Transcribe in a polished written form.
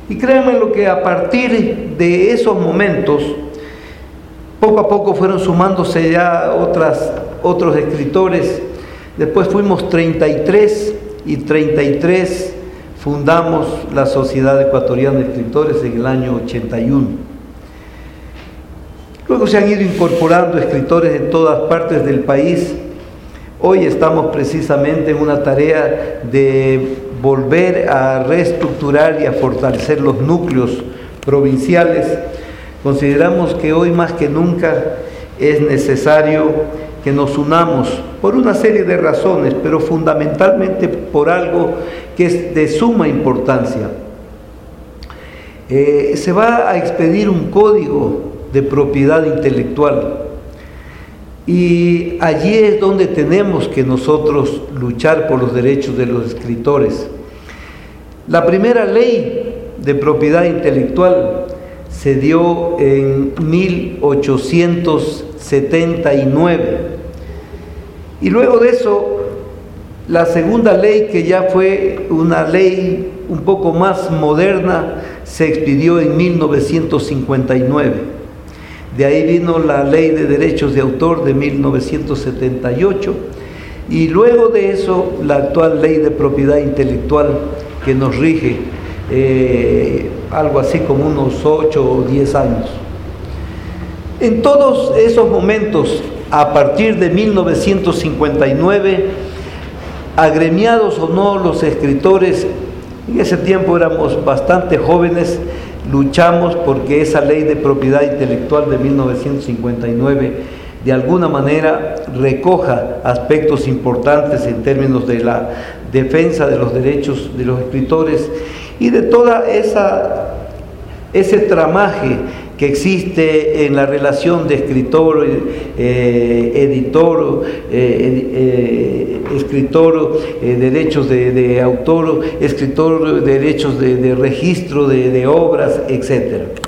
Y créanme lo que a partir de esos momentos, poco a poco fueron sumándose ya otros escritores. Después fuimos 33 y 33 fundamos la Sociedad Ecuatoriana de Escritores en el año 81. Luego se han ido incorporando escritores en todas partes del país. Hoy estamos precisamente en una tarea de volver a reestructurar y a fortalecer los núcleos provinciales. Consideramos que hoy más que nunca es necesario que nos unamos por una serie de razones, pero fundamentalmente por algo que es de suma importancia. Se va a expedir un código de propiedad intelectual y allí es donde tenemos que nosotros luchar por los derechos de los escritores. La primera ley de propiedad intelectual se dio en 1879 y luego de eso la segunda ley, que ya fue una ley un poco más moderna, se expidió en 1959. De ahí vino la Ley de Derechos de Autor de 1978 y luego de eso la actual Ley de Propiedad Intelectual que nos rige algo así como unos 8 o 10 años. En todos esos momentos, a partir de 1959, agremiados o no los escritores, en ese tiempo éramos bastante jóvenes, luchamos porque esa ley de propiedad intelectual de 1959 de alguna manera recoja aspectos importantes en términos de la defensa de los derechos de los escritores y de toda ese tramaje que existe en la relación de escritor, editor, escritor, derechos de autor, escritor, derechos de registro de obras, etc.